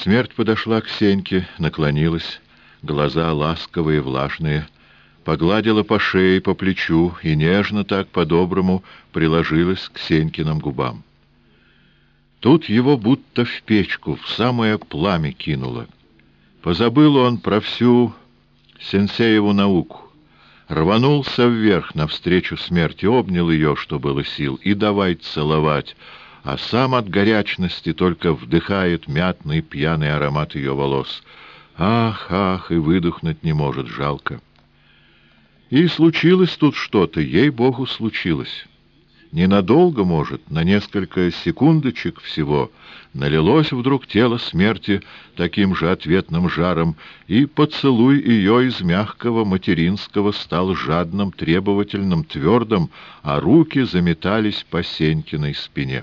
Смерть подошла к Сеньке, наклонилась, глаза ласковые, влажные, погладила по шее, по плечу и нежно так по-доброму приложилась к Сенькиным губам. Тут его будто в печку, в самое пламя кинуло. Позабыл он про всю сенсееву науку. Рванулся вверх навстречу смерти, обнял ее, что было сил, и давай целовать, а сам от горячности только вдыхает мятный пьяный аромат ее волос. Ах, ах, и выдохнуть не может, жалко. И случилось тут что-то, ей-богу, случилось. Ненадолго, может, на несколько секундочек всего, налилось вдруг тело смерти таким же ответным жаром, и поцелуй ее из мягкого материнского стал жадным, требовательным, твердым, а руки заметались по Сенькиной спине.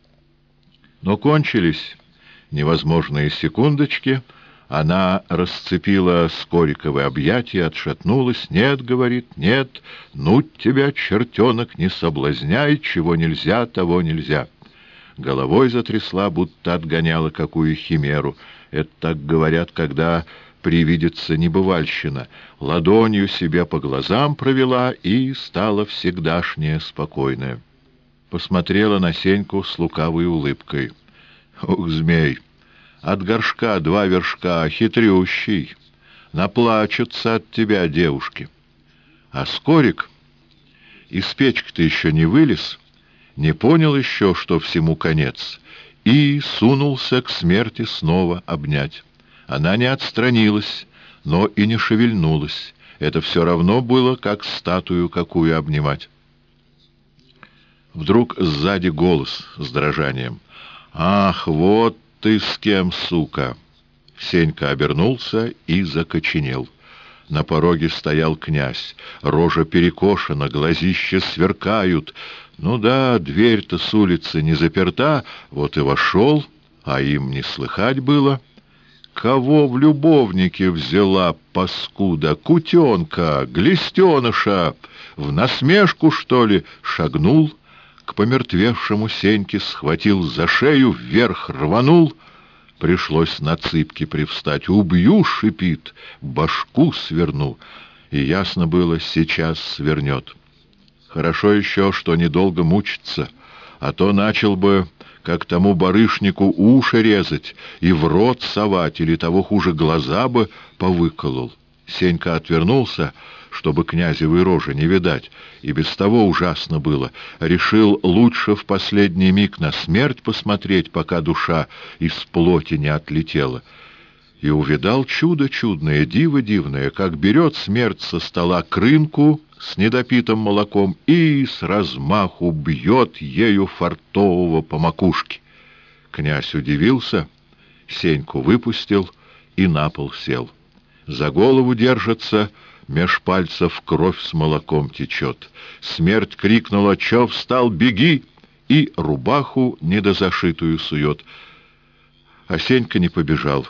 Но кончились невозможные секундочки. Она расцепила Скориковы объятия, отшатнулась. «Нет, — говорит, — нет, ну тебя, чертенок, не соблазняй, чего нельзя, того нельзя». Головой затрясла, будто отгоняла какую химеру. Это так говорят, когда привидится небывальщина. Ладонью себе по глазам провела, и стала всегдашняя спокойная. Посмотрела на Сеньку с лукавой улыбкой. «Ух, змей! От горшка 2 вершка, хитрющий. Наплачутся от тебя девушки». А Скорик из печки-то еще не вылез, не понял еще, что всему конец, и сунулся к смерти снова обнять. Она не отстранилась, но и не шевельнулась. Это все равно было, как статую какую обнимать. Вдруг сзади голос с дрожанием. «Ах, вот ты с кем, сука!» Сенька обернулся и закоченел. На пороге стоял князь. Рожа перекошена, глазища сверкают. Ну да, дверь-то с улицы не заперта, вот и вошел, а им не слыхать было. Кого в любовнике взяла, паскуда? Кутенка, глистеныша! В насмешку, что ли, шагнул к помертвевшему Сеньке, схватил за шею, вверх рванул. Пришлось на цыпки привстать. «Убью!» — шипит, башку сверну. И ясно было, сейчас свернет. Хорошо еще, что недолго мучиться, а то начал бы, как тому барышнику, уши резать и в рот совать, или того хуже, глаза бы повыколол. Сенька отвернулся, чтобы князевой рожи не видать, и без того ужасно было. Решил лучше в последний миг на смерть посмотреть, пока душа из плоти не отлетела. И увидал чудо чудное, диво дивное, как берет смерть со стола крынку с недопитым молоком и с размаху бьет ею фартового по макушке. Князь удивился, Сеньку выпустил и на пол сел. За голову держится, меж пальцев кровь с молоком течет. Смерть крикнула: «Чё встал, беги!» и рубаху недозашитую сует. А Сенька не побежал.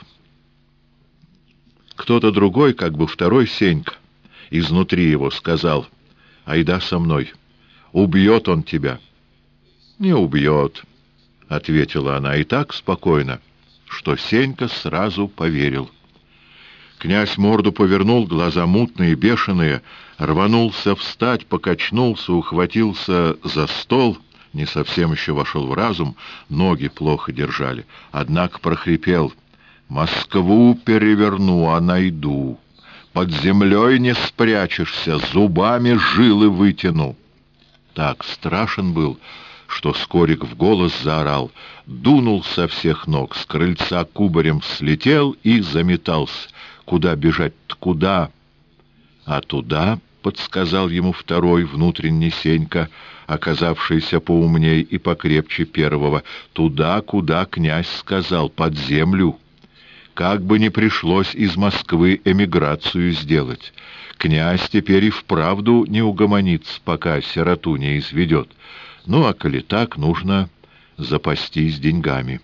Кто-то другой, как бы второй Сенька, изнутри его сказал: «Айда со мной, убьет он тебя». «Не убьет», — ответила она, и так спокойно, что Сенька сразу поверил. Князь морду повернул, глаза мутные, бешеные, рванулся встать, покачнулся, ухватился за стол, не совсем еще вошел в разум, ноги плохо держали, однако прохрипел: «Москву переверну, а найду. Под землей не спрячешься, зубами жилы вытяну». Так страшен был, что Скорик в голос заорал, дунул со всех ног, с крыльца кубарем слетел и заметался. Куда бежать-то, куда? А туда, — подсказал ему второй, внутренний Сенька, оказавшийся поумней и покрепче первого, — туда, куда князь сказал, под землю. Как бы ни пришлось из Москвы эмиграцию сделать. Князь теперь и вправду не угомонится, пока сироту не изведет. Ну, а коли так, нужно запастись деньгами.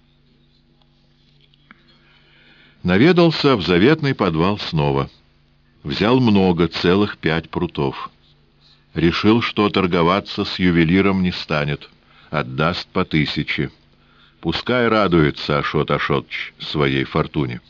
Наведался в заветный подвал снова. Взял много, целых 5 прутов. Решил, что торговаться с ювелиром не станет. Отдаст по 1000. Пускай радуется Ашот Ашотыч своей фортуне.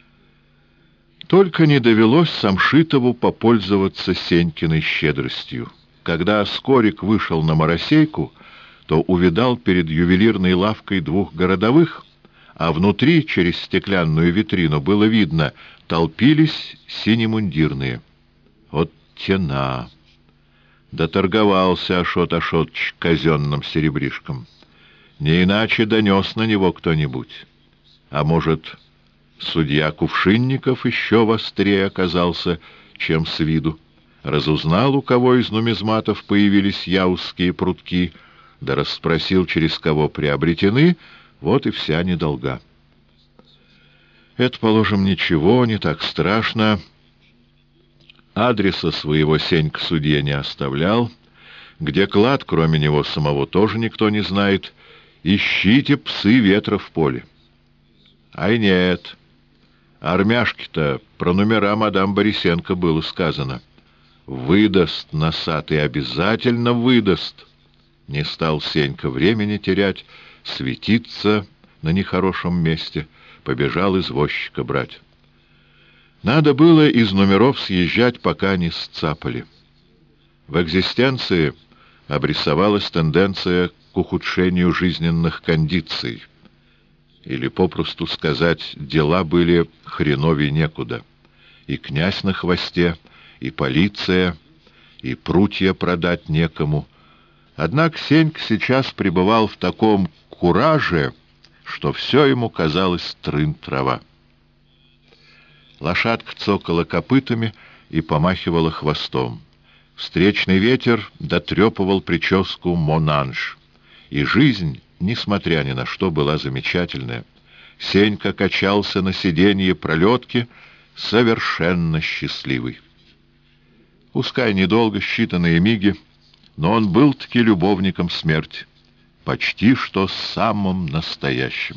Только не довелось Самшитову попользоваться Сенькиной щедростью. Когда Скорик вышел на Моросейку, то увидал перед ювелирной лавкой двух городовых, а внутри, через стеклянную витрину, было видно, толпились синемундирные. Вот тена! Доторговался Ашот Ашотыч казенным серебришком. Не иначе донес на него кто-нибудь. А может, судья Кувшинников еще вострее оказался, чем с виду. Разузнал, у кого из нумизматов появились яузские прутки, да расспросил, через кого приобретены, вот и вся недолга. Это, положим, ничего, не так страшно. Адреса своего Сенька судье не оставлял. Где клад, кроме него самого, тоже никто не знает. Ищите, псы, ветра в поле. Ай нет, армяшки-то про номера мадам Борисенко было сказано. Выдаст носатый, обязательно выдаст. Не стал Сенька времени терять, светиться на нехорошем месте, побежал извозчика брать. Надо было из номеров съезжать, пока не сцапали. В экзистенции обрисовалась тенденция к ухудшению жизненных кондиций. Или, попросту сказать, дела были хреновей некуда. И князь на хвосте, и полиция, и прутья продать некому. Однако Сенька сейчас пребывал в таком кураже, что все ему казалось трын-трава. Лошадка цокала копытами и помахивала хвостом. Встречный ветер дотрепывал прическу Монанж. И жизнь, несмотря ни на что, была замечательная. Сенька качался на сиденье пролетки, совершенно счастливый. Пускай недолго, считанные миги, но он был-таки любовником смерти, почти что самым настоящим.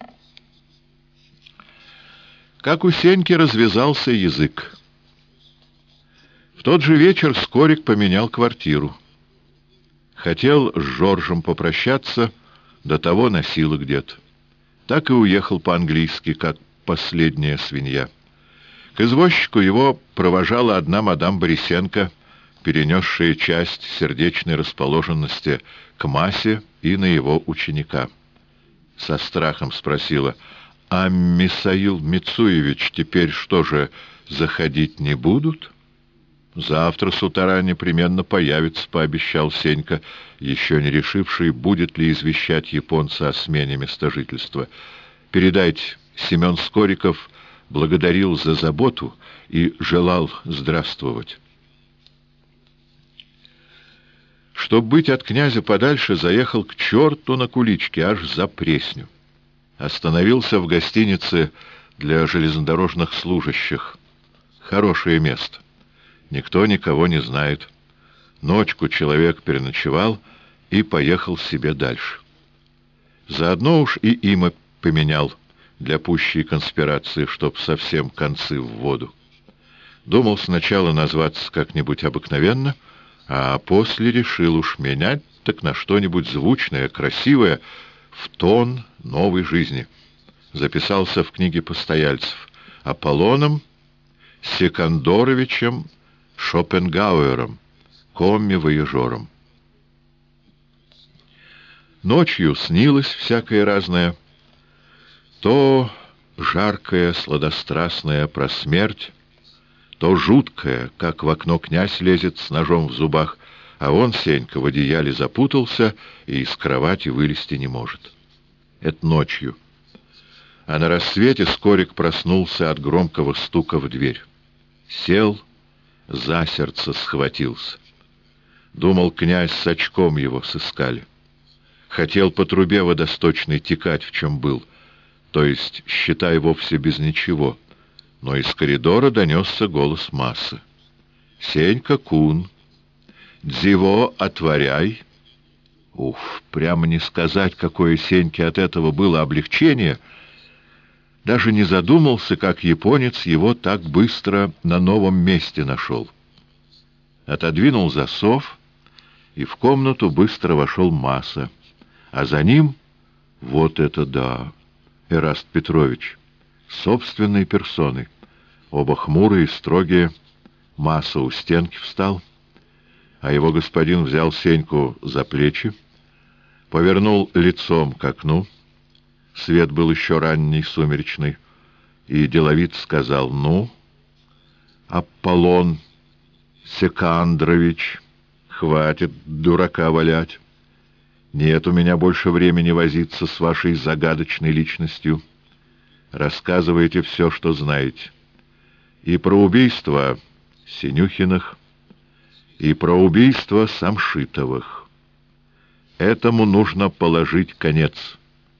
Как у Сеньки развязался язык. В тот же вечер Скорик поменял квартиру. Хотел с Жоржем попрощаться, до того носило где-то. Так и уехал по-английски, как последняя свинья. К извозчику его провожала одна мадам Борисенко, перенесшая часть сердечной расположенности к Масе и на его ученика. Со страхом спросила: «А Мисаил Мицуевич теперь что же, заходить не будут?» «Завтра с утра непременно появится», — пообещал Сенька, еще не решивший, будет ли извещать японца о смене места жительства. «Передайте, Семен Скориков благодарил за заботу и желал здравствовать». Чтоб быть от князя подальше, заехал к черту на куличке, аж за Пресню. Остановился в гостинице для железнодорожных служащих. Хорошее место. Никто никого не знает. Ночку человек переночевал и поехал себе дальше. Заодно уж и имя поменял для пущей конспирации, чтоб совсем концы в воду. Думал сначала назваться как-нибудь обыкновенно, а после решил уж менять так на что-нибудь звучное, красивое, в тон новой жизни. Записался в книге постояльцев Аполлоном Секандоровичем Шопенгауэром, комми-вояжером. Ночью снилось всякое разное. То жаркое, сладострастное про смерть, то жуткое, как в окно князь лезет с ножом в зубах, а он, Сенька, в одеяле запутался и из кровати вылезти не может. Это ночью. А на рассвете Скорик проснулся от громкого стука в дверь. Сел, за сердце схватился. Думал, князь с очком его сыскали. Хотел по трубе водосточной текать, в чем был, то есть, считай, вовсе без ничего. Но из коридора донесся голос Массы. «Сенька-кун, дзиво отворяй!» Уф, прямо не сказать, какое Сеньке от этого было облегчение. Даже не задумался, как японец его так быстро на новом месте нашел. Отодвинул засов, и в комнату быстро вошел Масса, а за ним Вот это да! Эраст Петрович, собственной персоной. Оба хмурые, строгие. Маса у стенки встал, а его господин взял Сеньку за плечи, повернул лицом к окну. Свет был еще ранний, сумеречный, и деловито сказал: «Ну, Аполлон Секандрович, хватит дурака валять. Нет у меня больше времени возиться с вашей загадочной личностью. Рассказывайте все, что знаете. И про убийство Синюхиных, и про убийство Самшитовых. Этому нужно положить конец».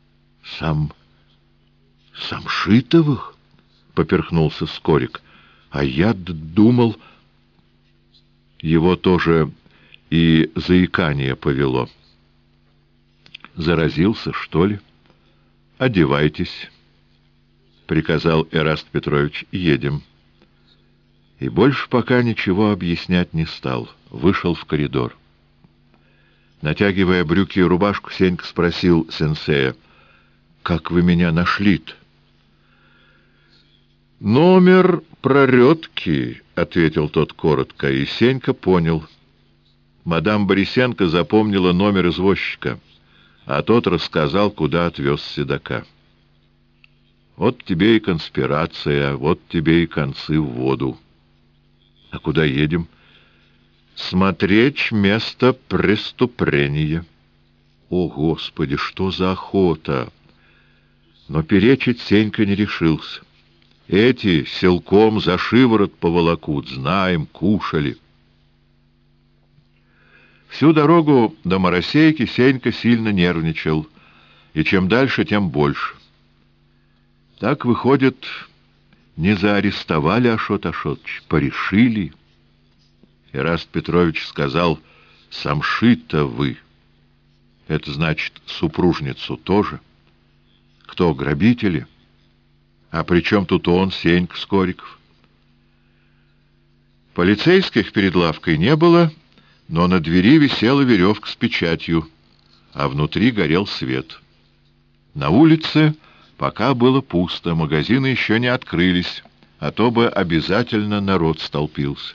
Самшитовых? — поперхнулся Скорик. А я думал... Его тоже и заикание повело. Заразился, что ли? «Одевайтесь», — приказал Эраст Петрович, — «едем». И больше пока ничего объяснять не стал. Вышел в коридор. Натягивая брюки и рубашку, Сенька спросил сенсея: «Как вы меня нашли-то?» «Номер проредки», — ответил тот коротко, и Сенька понял. Мадам Борисенко запомнила номер извозчика, а тот рассказал, куда отвез седока. Вот тебе и конспирация, вот тебе и концы в воду. А куда едем? Смотреть место преступления. О, Господи, что за охота! Но перечить Сенька не решился. Эти силком за шиворот поволокут, знаем, кушали. Всю дорогу до Моросейки Сенька сильно нервничал, и чем дальше, тем больше. Так, выходит, не заарестовали Ашот Ашотович, порешили. Эраст Петрович сказал: «Самшитовы». Это значит, супружницу тоже. Кто, грабители? А при чем тут он, Сенька Скориков? Полицейских перед лавкой не было, но на двери висела веревка с печатью, а внутри горел свет. На улице пока было пусто, магазины еще не открылись, а то бы обязательно народ столпился.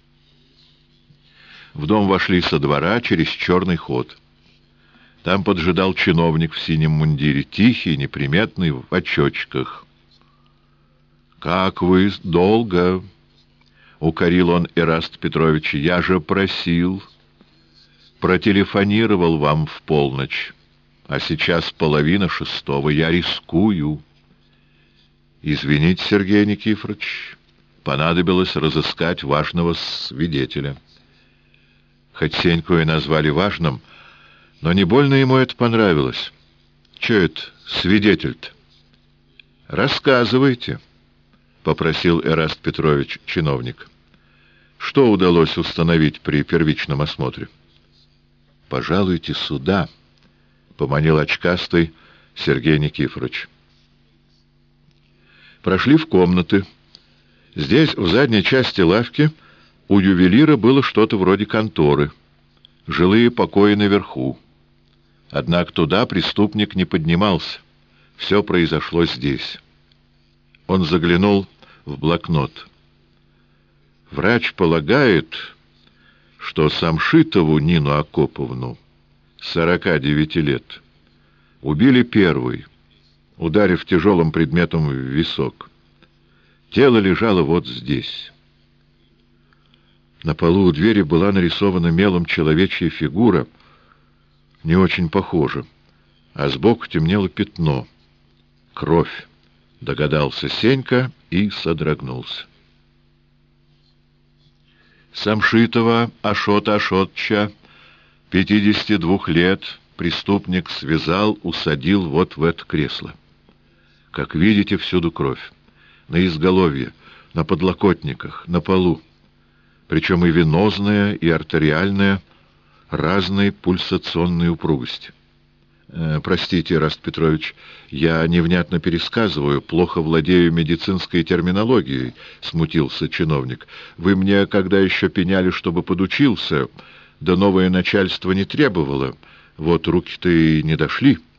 В дом вошли со двора через черный ход. Там поджидал чиновник в синем мундире, тихий, неприметный, в очочках. «Как вы долго?» — укорил он Эраст Петрович. «Я же просил. Протелефонировал вам в полночь, а сейчас 5:30. Я рискую». «Извините, Сергей Никифорович, понадобилось разыскать важного свидетеля». Хоть Сеньку и назвали важным, но не больно ему это понравилось. «Че это свидетель-то?» «Рассказывайте», — попросил Эраст Петрович чиновник. «Что удалось установить при первичном осмотре?» «Пожалуйте сюда», — поманил очкастый Сергей Никифорович. Прошли в комнаты. Здесь, в задней части лавки, у ювелира было что-то вроде конторы. Жилые покои наверху. Однако туда преступник не поднимался. Все произошло здесь. Он заглянул в блокнот. Врач полагает, что Самшитову Нину Акоповну, 49 лет, убили первой, ударив тяжелым предметом в висок. Тело лежало вот здесь. На полу у двери была нарисована мелом человечья фигура, не очень похожа, а сбоку темнело пятно. Кровь, догадался Сенька и содрогнулся. Самшитова Ашота Ашотча, 52 лет, преступник связал, усадил вот в это кресло. Как видите, всюду кровь. На изголовье, на подлокотниках, на полу. Причем и венозная, и артериальная, разной пульсационной упругости. Простите, Эраст Петрович, я невнятно пересказываю, плохо владею медицинской терминологией, смутился чиновник. Вы мне, когда еще пеняли, чтобы подучился, да новое начальство не требовало, вот руки-то и не дошли.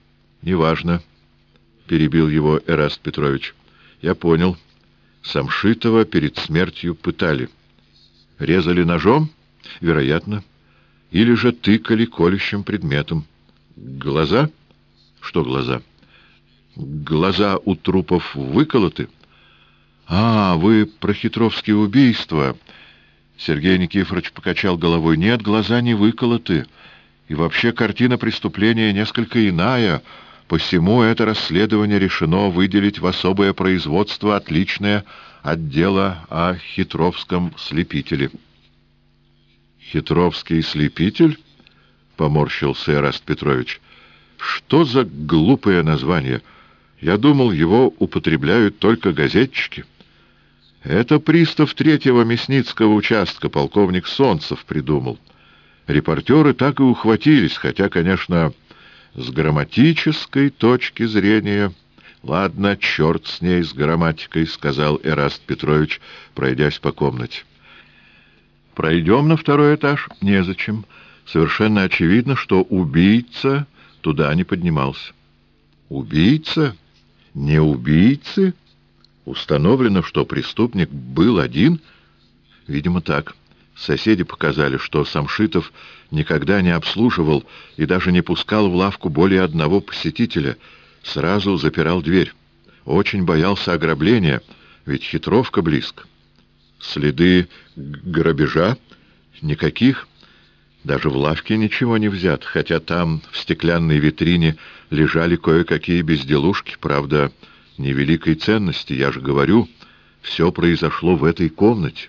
Неважно, — перебил его Эраст Петрович. Я понял. Самшитова перед смертью пытали. Резали ножом? Вероятно. Или же тыкали колющим предметом. Глаза? Что глаза? Глаза у трупов выколоты? А, вы про хитровские убийства. Сергей Никифорович покачал головой. Нет, глаза не выколоты. И вообще картина преступления несколько иная. Посему это расследование решено выделить в особое производство, отличное от дела о хитровском слепителе. «Хитровский слепитель?» — поморщился Эраст Петрович. «Что за глупое название? Я думал, его употребляют только газетчики». «Это пристав 3-го Мясницкого участка, полковник Солнцев, придумал. Репортеры так и ухватились, хотя, конечно, с грамматической точки зрения...» «Ладно, черт с ней, с грамматикой», — сказал Эраст Петрович, пройдясь по комнате. «Пройдем на 2-й этаж?» «Незачем. Совершенно очевидно, что убийца туда не поднимался». «Убийца? Не убийцы? Установлено, что преступник был один?» «Видимо, так. Соседи показали, что Самшитов никогда не обслуживал и даже не пускал в лавку более одного посетителя. Сразу запирал дверь. Очень боялся ограбления, ведь хитровка близко. Следы грабежа? Никаких. Даже в лавке ничего не взят, хотя там в стеклянной витрине лежали кое-какие безделушки, правда, невеликой ценности, я же говорю, все произошло в этой комнате».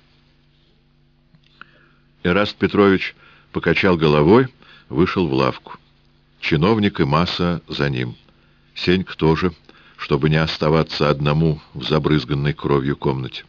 Эраст Петрович покачал головой, вышел в лавку. Чиновник и Маса за ним. Сенька тоже, чтобы не оставаться одному в забрызганной кровью комнате.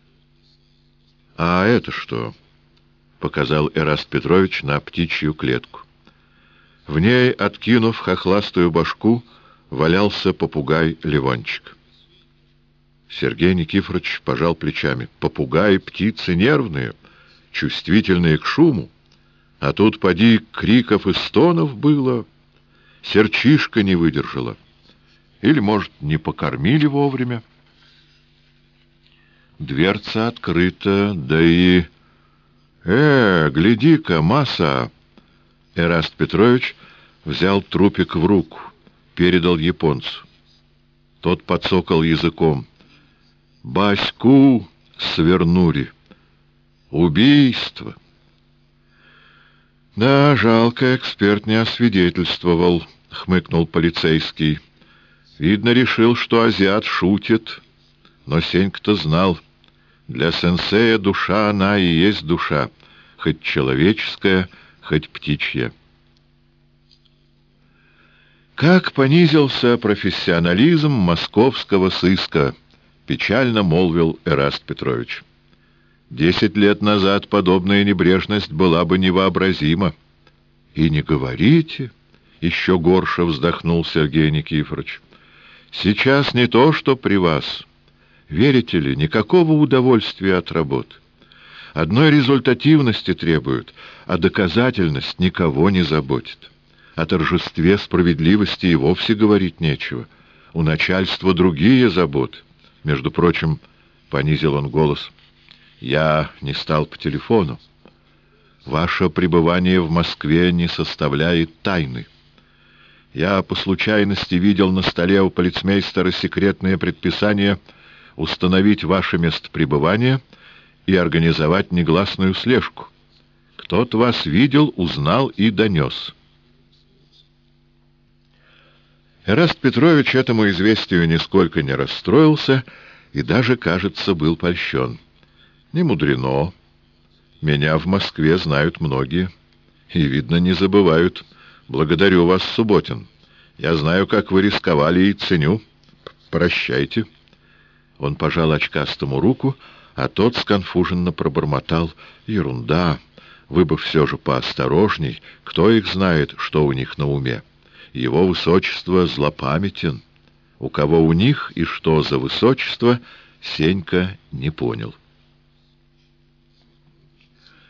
«А это что?» — показал Эраст Петрович на птичью клетку. В ней, откинув хохластую башку, валялся попугай Левончик. Сергей Никифорович пожал плечами. «Попугаи — птицы нервные, чувствительные к шуму. А тут, поди, криков и стонов было. Серчишка не выдержала. Или, может, не покормили вовремя?» Дверца открыта, да и... гляди-ка, Маса!» Эраст Петрович взял трупик в руку, передал японцу. Тот подсокал языком. «Баську свернули. Убийство!» «Да, жалко, эксперт не освидетельствовал», — хмыкнул полицейский. «Видно, решил, что азиат шутит. Но Сенька-то знал. Для сенсея душа она и есть душа, хоть человеческая, хоть птичья». «Как понизился профессионализм московского сыска», — печально молвил Эраст Петрович. 10 лет назад подобная небрежность была бы невообразима». «И не говорите», — еще горше вздохнул Сергей Никифорович. «Сейчас не то, что при вас. Верите ли, никакого удовольствия от работы. Одной результативности требуют, а доказательность никого не заботит. О торжестве справедливости и вовсе говорить нечего. У начальства другие заботы. Между прочим, — понизил он голос, — я не стал по телефону. Ваше пребывание в Москве не составляет тайны. Я по случайности видел на столе у полицмейстера секретное предписание установить ваше местопребывание и организовать негласную слежку. Кто-то вас видел, узнал и донес». Эраст Петрович этому известию нисколько не расстроился и даже, кажется, был польщен. «Не мудрено. Меня в Москве знают многие. И, видно, не забывают. Благодарю вас, Субботин. Я знаю, как вы рисковали, и ценю. Прощайте». Он пожал очкастому руку, а тот сконфуженно пробормотал: «Ерунда. Вы бы все же поосторожней. Кто их знает, что у них на уме? Его высочество злопамятен». У кого у них и что за высочество, Сенька не понял.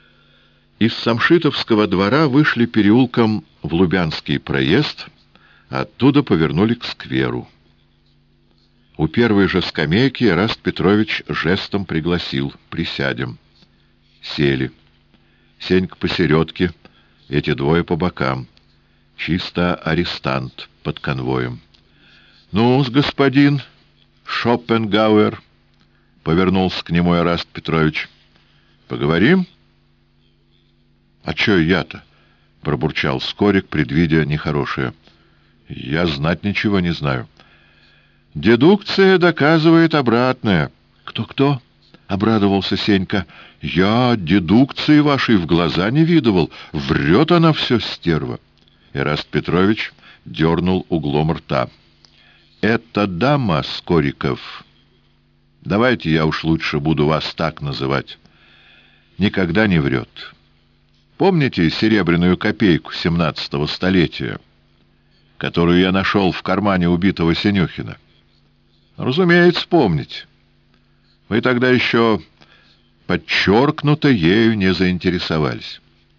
Из Самшитовского двора вышли переулком в Лубянский проезд, Оттуда повернули к скверу. У первой же скамейки Эраст Петрович жестом пригласил: «Присядем». Сели. Сенька посередке, эти двое по бокам. Чисто арестант под конвоем. «Ну-с, господин Шопенгауэр», — повернулся к нему Эраст Петрович, — «поговорим?» «А чё я-то?» — пробурчал Скорик, предвидя нехорошее. «Я знать ничего не знаю». «Дедукция доказывает обратное». «Кто-кто?» — обрадовался Сенька. «Я дедукции вашей в глаза не видывал. Врет она все, стерва». Эраст Петрович дернул углом рта. «Это дама, Скориков. Давайте я уж лучше буду вас так называть. Никогда не врет. Помните серебряную копейку 17-го столетия, которую я нашел в кармане убитого Синюхина? Разумеется, помните. Вы тогда еще подчеркнуто ею не заинтересовались.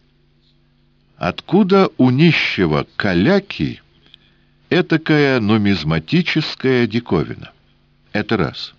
Откуда у нищего каляки этакая нумизматическая диковина? Это раз.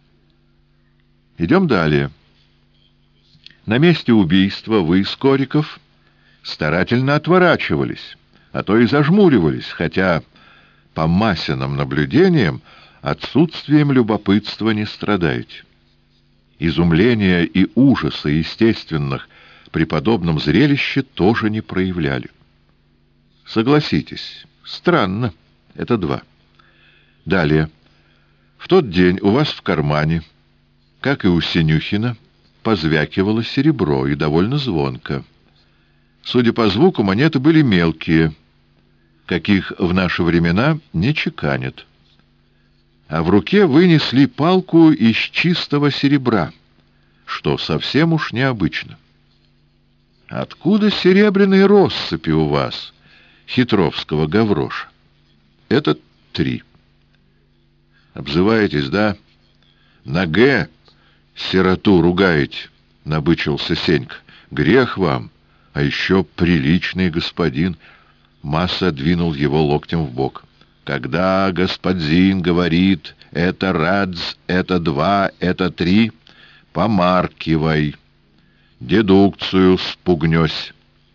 Идем далее. На месте убийства вы, Скориков, старательно отворачивались, а то и зажмуривались, хотя по Масиным наблюдениям отсутствием любопытства не страдаете. Изумления и ужаса естественных при подобном зрелище тоже не проявляли. Согласитесь, странно. Это два. Далее. В тот день у вас в кармане, как и у Синюхина, позвякивало серебро, и довольно звонко. Судя по звуку, монеты были мелкие, каких в наши времена не чеканят. А в руке вы несли палку из чистого серебра, что совсем уж необычно. Откуда серебряные россыпи у вас, хитровского гавроша? Это три. Обзываетесь, да? На «г» сироту ругаете, — набычился Сенька. Грех вам, а еще приличный господин. Масса двинул его локтем в бок. Когда господин говорит «это радз», «это два», «это три», помаркивай. Дедукцию спугнёсь.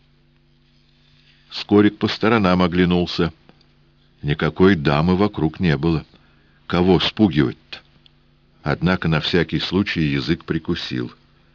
Скорик по сторонам оглянулся. Никакой дамы вокруг не было. Кого спугивать-то? Однако на всякий случай язык прикусил.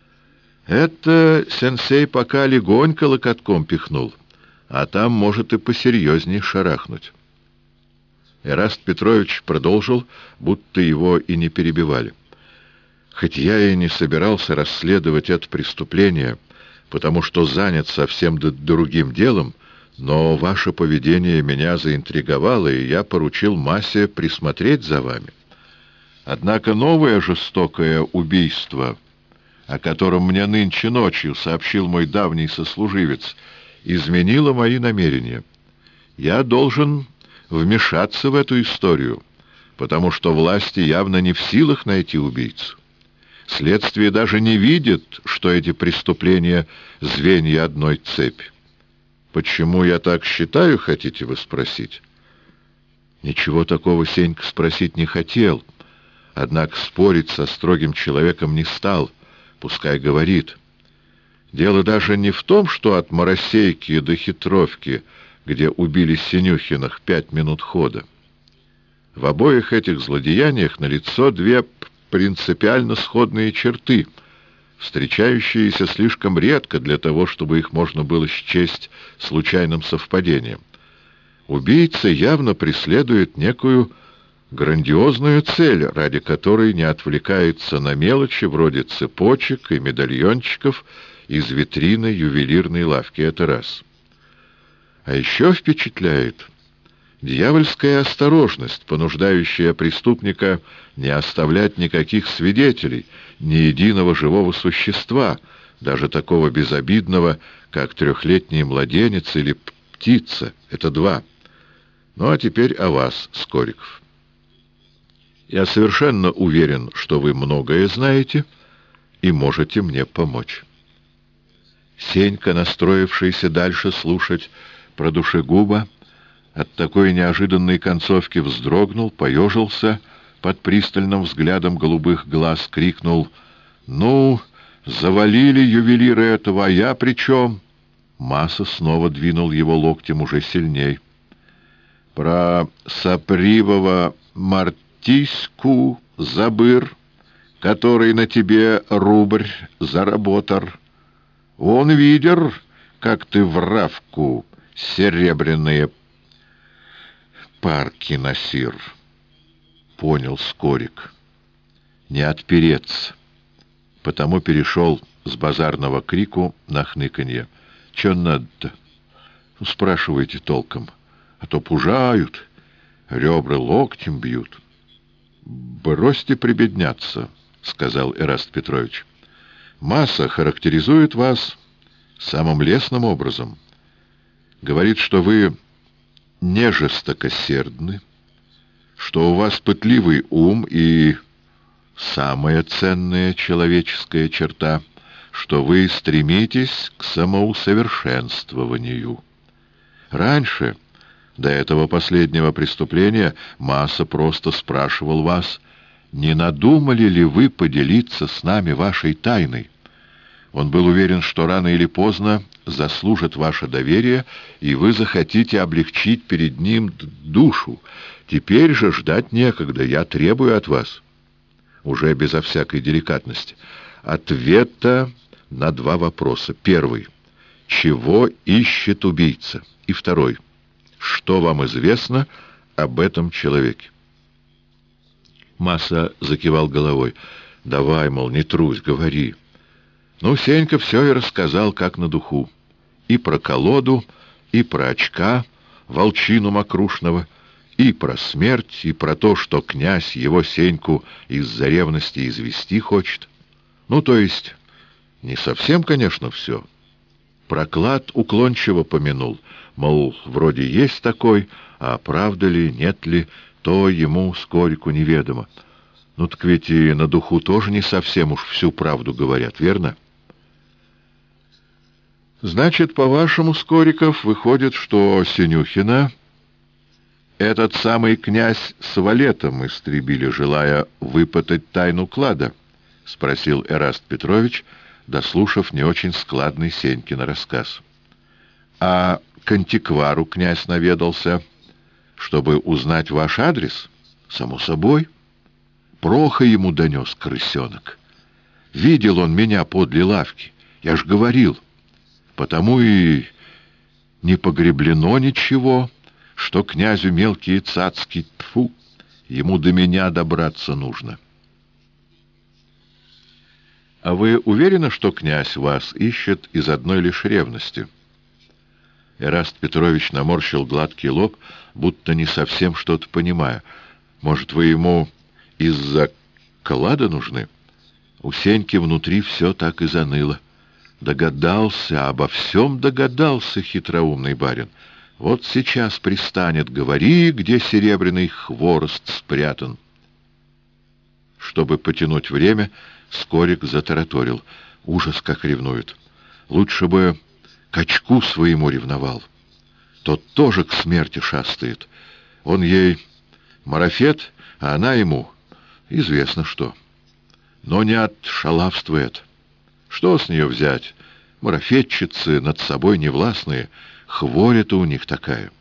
Это сенсей пока легонько локотком пихнул, а там может и посерьезней шарахнуть. Эраст Петрович продолжил, будто его и не перебивали. Хоть я и не собирался расследовать это преступление, потому что занят совсем другим делом, но ваше поведение меня заинтриговало, и я поручил Массе присмотреть за вами. Однако новое жестокое убийство, о котором мне нынче ночью сообщил мой давний сослуживец, изменило мои намерения. Я должен вмешаться в эту историю, потому что власти явно не в силах найти убийцу. Следствие даже не видит, что эти преступления — звенья одной цепи. Почему я так считаю, хотите вы спросить? Ничего такого Сенька спросить не хотел, однако спорить со строгим человеком не стал, пускай говорит. Дело даже не в том, что от Моросейки до Хитровки, где убили Синюхиных, 5 минут хода. В обоих этих злодеяниях налицо две принципиально сходные черты, встречающиеся слишком редко для того, чтобы их можно было счесть случайным совпадением. Убийца явно преследует некую грандиозную цель, ради которой не отвлекается на мелочи вроде цепочек и медальончиков из витрины ювелирной лавки. Это раз. А еще впечатляет дьявольская осторожность, понуждающая преступника не оставлять никаких свидетелей, ни единого живого существа, даже такого безобидного, как 3-летний младенец или птица. Это два. Ну а теперь о вас, Скориков. Я совершенно уверен, что вы многое знаете и можете мне помочь. Сенька, настроившийся дальше слушать про душегуба, от такой неожиданной концовки вздрогнул, поежился под пристальным взглядом голубых глаз, крикнул: «Ну, завалили ювелира этого, а я при чем?» Маса снова двинул его локтем уже сильней. «Про сопривого мартиську забыр, который на тебе рубль заработал. Он видер, как ты в равку серебряные парки носир». Понял Скорик. Не отпереться. Потому перешел с базарного крику на хныканье. «Чё надо-то? Спрашивайте толком, а то пужают, ребра локтем бьют». «Бросьте прибедняться», — сказал Эраст Петрович. «Масса характеризует вас самым лестным образом. Говорит, что вы не жестокосердны, что у вас пытливый ум и самая ценная человеческая черта, что вы стремитесь к самоусовершенствованию. Раньше, до этого последнего преступления, Масса просто спрашивал вас, не надумали ли вы поделиться с нами вашей тайной. Он был уверен, что рано или поздно заслужит ваше доверие, и вы захотите облегчить перед ним душу. Теперь же ждать некогда, я требую от вас, уже безо всякой деликатности, ответа на два вопроса. Первый — чего ищет убийца? И второй — что вам известно об этом человеке? Масса закивал головой. «Давай, мол, не трусь, говори». Ну, Сенька все и рассказал, как на духу. И про колоду, и про очка, волчину мокрушного, и про смерть, и про то, что князь его Сеньку из-за ревности извести хочет. Ну, то есть, не совсем, конечно, все. Про клад уклончиво помянул, мол, вроде есть такой, а правда ли, нет ли, то ему Скорику неведомо. Ну, так ведь и на духу тоже не совсем уж всю правду говорят, верно? Значит, по-вашему, Скориков, выходит, что Синюхина этот самый князь с валетом истребили, желая выпытать тайну клада? — спросил Эраст Петрович, дослушав не очень складный Сенькин рассказ. — А к антиквару князь наведался, чтобы узнать ваш адрес? — Само собой. Проха ему донес крысенок. Видел он меня подле лавки, я ж говорил. Потому и не погреблено ничего, что князю мелкие цацки, тьфу, ему до меня добраться нужно. А вы уверены, что князь вас ищет из одной лишь ревности? Эраст Петрович наморщил гладкий лоб, будто не совсем что-то понимая. Может, вы ему из-за клада нужны? У Сеньки внутри все так и заныло. Догадался, обо всем догадался хитроумный барин. Вот сейчас пристанет, говори, где серебряный хворост спрятан. Чтобы потянуть время, Скорик затараторил. Ужас, как ревнует. Лучше бы к очку своему ревновал. Тот тоже к смерти шастает. Он ей марафет, а она ему известно что. Но не отшалавствует. Что с нее взять? Марафетчицы над собой невластные. Хворя-то у них такая.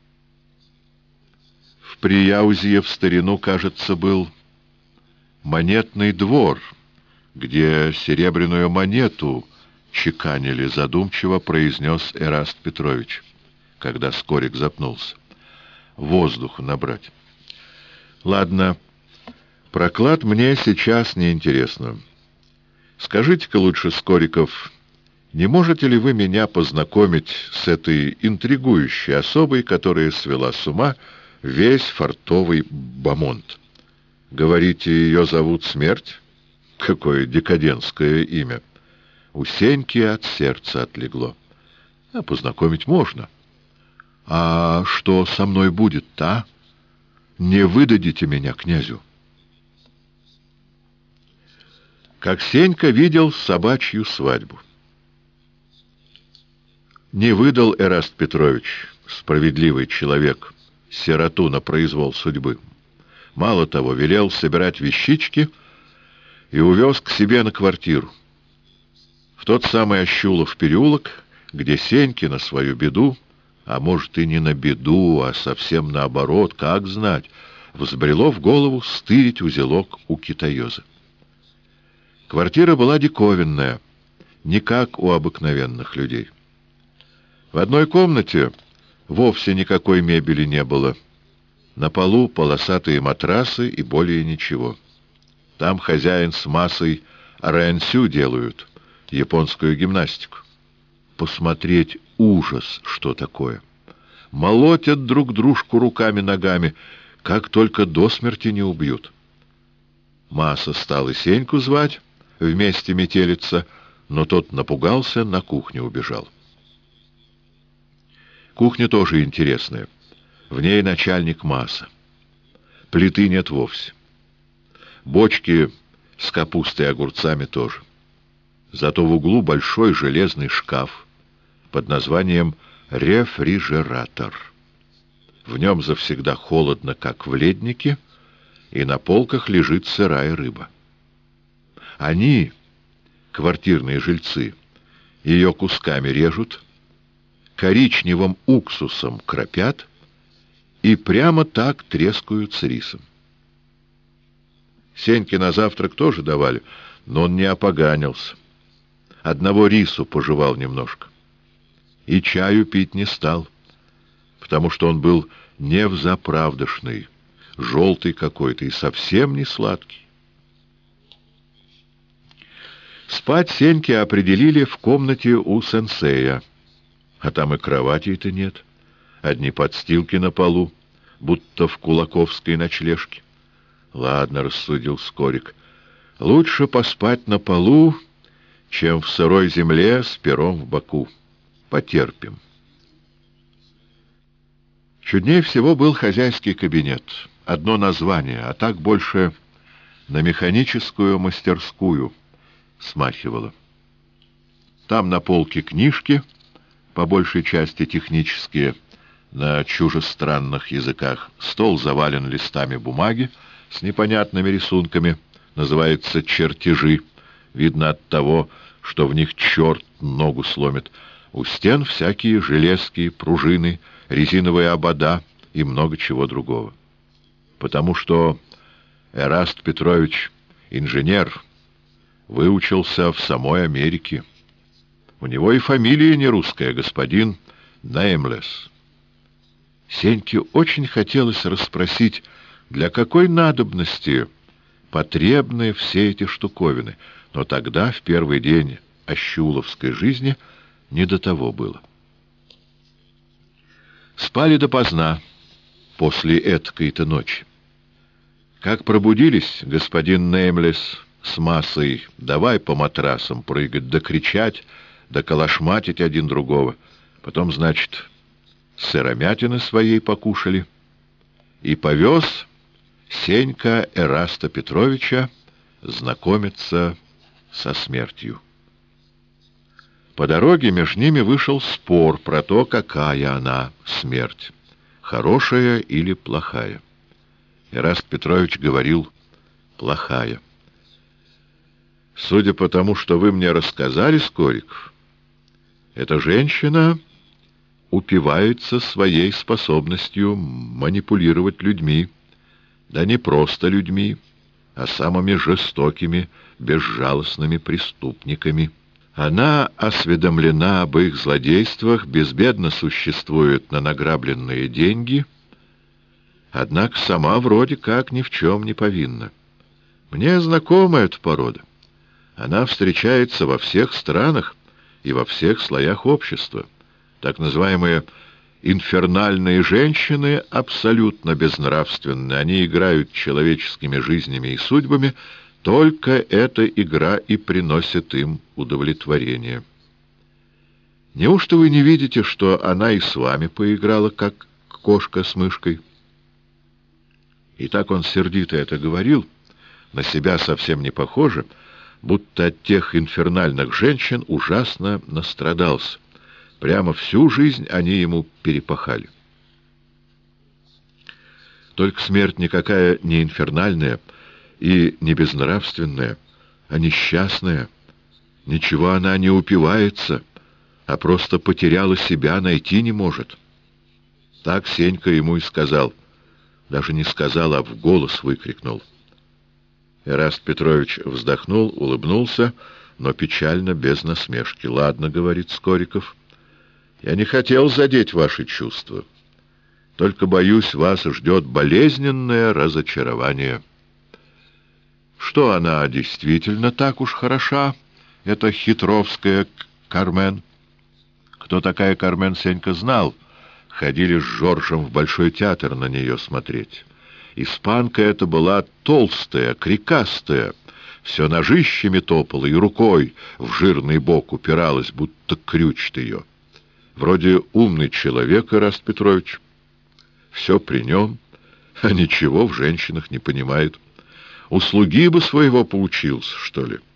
В Прияузье в старину, кажется, был монетный двор, где серебряную монету чеканили, задумчиво произнес Эраст Петрович, когда Скорик запнулся. Воздуху набрать. Ладно, про клад мне сейчас не интересно. Скажите-ка лучше, Скориков, не можете ли вы меня познакомить с этой интригующей особой, которая свела с ума весь фартовый бомонд? Говорите, ее зовут Смерть? Какое декадентское имя! У Сеньки от сердца отлегло. А познакомить можно. А что со мной будет-то, а? Не выдадите меня князю? Как Сенька видел собачью свадьбу. Не выдал Эраст Петрович. С справедливый человек сироту на произвол судьбы. Мало того, велел собирать вещички и увез к себе на квартиру. В тот самый Ощулов переулок, где Сеньке на свою беду, а может и не на беду, а совсем наоборот, как знать, взбрело в голову стырить узелок у китаёза. Квартира была диковинная, не как у обыкновенных людей. В одной комнате вовсе никакой мебели не было. На полу полосатые матрасы и более ничего. Там хозяин с массой рэнсю делают, японскую гимнастику. Посмотреть ужас, что такое. Молотят друг дружку руками-ногами, как только до смерти не убьют. Масса стала Сеньку звать, вместе метелиться, но тот напугался, на кухню убежал. Кухня тоже интересная. В ней начальник Масса. Плиты нет вовсе. Бочки с капустой и огурцами тоже. Зато в углу большой железный шкаф под названием рефрижератор. В нем завсегда холодно, как в леднике, и на полках лежит сырая рыба. Они, квартирные жильцы, ее кусками режут, коричневым уксусом кропят и прямо так трескают с рисом. Сеньке на завтрак тоже давали, но он не опоганился. Одного рису пожевал немножко. И чаю пить не стал, потому что он был невзаправдошный, желтый какой-то и совсем не сладкий. Спать Сеньке определили в комнате у сенсея, а там и кроватей-то нет, одни подстилки на полу, будто в кулаковской ночлежке. Ладно, рассудил Скорик, лучше поспать на полу, чем в сырой земле с пером в боку. Потерпим. Чуднее всего был хозяйский кабинет. Одно название, а так больше на механическую мастерскую смахивало. Там на полке книжки, по большей части технические, на чужестранных языках. Стол завален листами бумаги с непонятными рисунками, называется «чертежи». Видно от того, что в них черт ногу сломит. У стен всякие железки, пружины, резиновые обода и много чего другого. Потому что Эраст Петрович, инженер, выучился в самой Америке. У него и фамилия не русская, господин Неймлес. Сеньке очень хотелось расспросить, для какой надобности потребны все эти штуковины, но тогда, в первый день ощуловской жизни, не до того было. Спали допоздна, после эткой-то ночи. Как пробудились, господин Неймлес с Массой давай по матрасам прыгать, да кричать, да калашматить один другого. Потом, значит, сыромятины своей покушали. И повез Сенька Эраста Петровича знакомиться со смертью. По дороге между ними вышел спор про то, какая она, смерть, хорошая или плохая. Эраст Петрович говорил «плохая». Судя по тому, что вы мне рассказали, Скорик, эта женщина упивается своей способностью манипулировать людьми, да не просто людьми, а самыми жестокими, безжалостными преступниками. Она осведомлена об их злодействах, безбедно существует на награбленные деньги, однако сама вроде как ни в чем не повинна. Мне знакома эта порода. Она встречается во всех странах и во всех слоях общества. Так называемые инфернальные женщины абсолютно безнравственны. Они играют человеческими жизнями и судьбами, только эта игра и приносит им удовлетворение. Неужто вы не видите, что она и с вами поиграла, как кошка с мышкой? И так он сердито это говорил, на себя совсем не похоже, будто от тех инфернальных женщин ужасно настрадался. Прямо всю жизнь они ему перепахали. Только смерть никакая не инфернальная и не безнравственная, а несчастная. Ничего она не упивается, а просто потеряла себя, найти не может. Так Сенька ему и сказал. Даже не сказал, а в голос выкрикнул. Эраст Петрович вздохнул, улыбнулся, но печально, без насмешки. «Ладно, — говорит Скориков, — я не хотел задеть ваши чувства. Только, боюсь, вас ждет болезненное разочарование. Что она действительно так уж хороша, эта хитровская Кармен?» Кто такая Кармен, Сенька знал. Ходили с Жоржем в Большой театр на нее смотреть. Испанка эта была толстая, крикастая, все ножищами топала и рукой в жирный бок упиралась, будто крючит ее. Вроде умный человек, Эраст Петрович. Все при нем, а ничего в женщинах не понимает. Услуги бы своего поучился, что ли.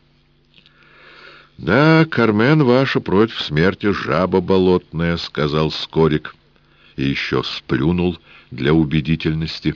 «Да, Кармен ваша против смерти жаба болотная», — сказал Скорик, и еще сплюнул для убедительности.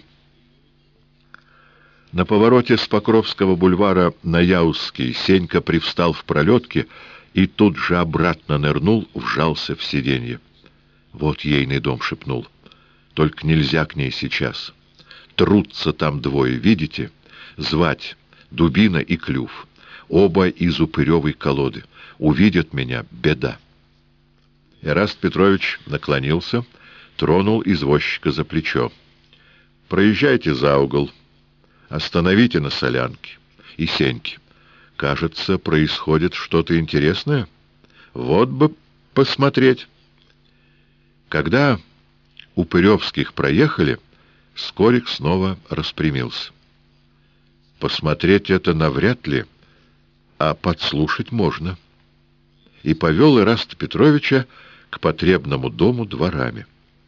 На повороте с Покровского бульвара на Яузский Сенька привстал в пролетке и тут же обратно нырнул, вжался в сиденье. «Вот ейный дом», — шепнул. «Только нельзя к ней сейчас. Трутся там двое, видите? Звать Дубина и Клюв. Оба из упыревой колоды. Увидят меня — беда». Эраст Петрович наклонился, тронул извозчика за плечо. «Проезжайте за угол. Остановите на солянке. И Сеньке. Кажется, происходит что-то интересное. Вот бы посмотреть». Когда Упыревских проехали, Скорик снова распрямился. Посмотреть это навряд ли, а подслушать можно. И повел Эраста Петровича к потребному дому дворами.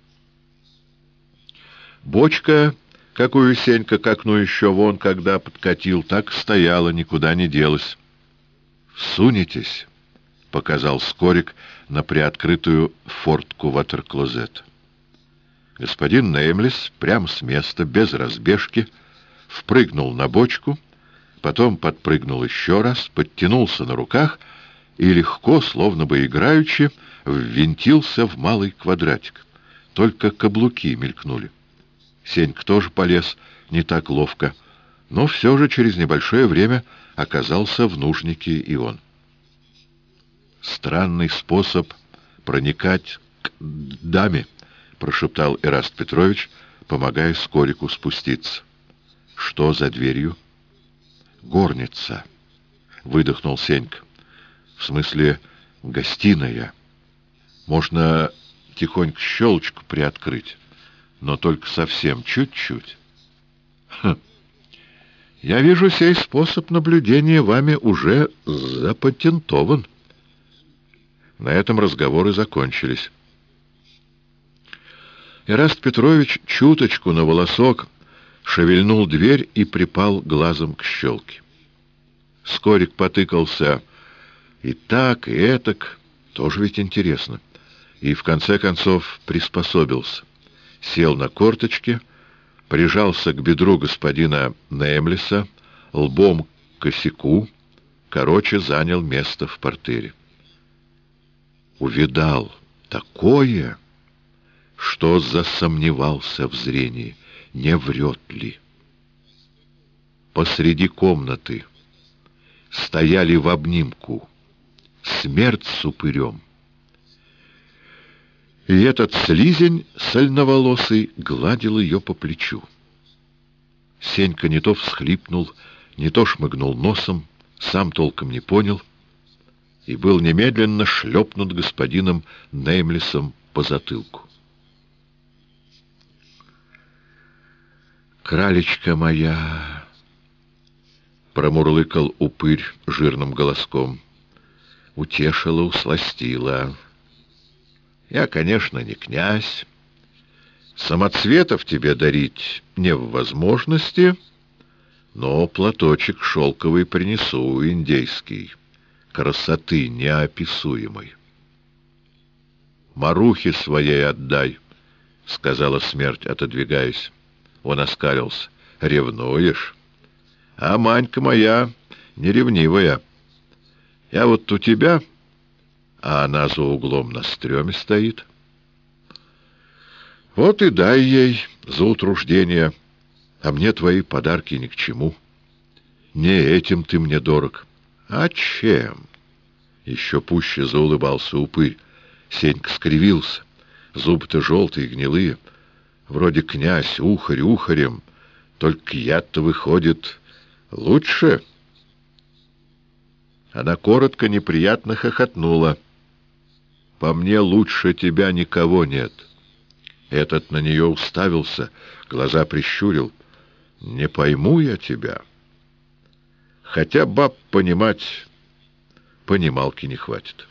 Бочка, какую Сенька к окну еще вон когда подкатил, так стояла, никуда не делась. «Сунетесь», — показал Скорик на приоткрытую фортку ватерклозета. Господин Неймлис прямо с места, без разбежки, впрыгнул на бочку, потом подпрыгнул еще раз, подтянулся на руках и легко, словно бы играючи, ввинтился в малый квадратик. Только каблуки мелькнули. Сенька тоже полез не так ловко, но все же через небольшое время оказался в нужнике и он. «Странный способ проникать к даме», — прошептал Эраст Петрович, помогая Скорику спуститься. «Что за дверью?» «Горница», — выдохнул Сенька. «В смысле, гостиная. Можно тихонько щелочку приоткрыть, но только совсем чуть-чуть». «Хм. Я вижу, сей способ наблюдения вами уже запатентован». На этом разговоры закончились. Эраст Петрович чуточку на волосок шевельнул дверь и припал глазом к щелке. Скорик потыкался и так, и этак, тоже ведь интересно, и в конце концов приспособился. Сел на корточки, прижался к бедру господина Неймлиса, лбом к косяку, короче, занял место в портыре. Увидал такое, что засомневался в зрении, не врет ли. Посреди комнаты стояли в обнимку смерть с упырем. И этот слизень сальноволосый гладил ее по плечу. Сенька не то всхлипнул, не то шмыгнул носом, сам толком не понял, и был немедленно шлепнут господином Неймлисом по затылку. «Кралечка моя!» — промурлыкал упырь жирным голоском. «Утешила, усластила. Я, конечно, не князь. Самоцветов тебе дарить не в возможности, но платочек шелковый принесу, индейский, красоты неописуемой». «Марухе своей отдай», — сказала смерть, отодвигаясь. Он оскалился. Ревнуешь? А Манька моя не ревнивая. Я вот у тебя, а она за углом на стреме стоит. Вот и дай ей за утруждение, а мне твои подарки ни к чему. Не этим ты мне дорог. А чем? Еще пуще заулыбался упырь. Сенька скривился. Зубы-то желтые, гнилые. Вроде князь, ухарь ухарем. Только яд-то выходит лучше. Она коротко, неприятно хохотнула. По мне лучше тебя никого нет. Этот на нее уставился, глаза прищурил. Не пойму я тебя. Хотя баб понимать, понималки не хватит.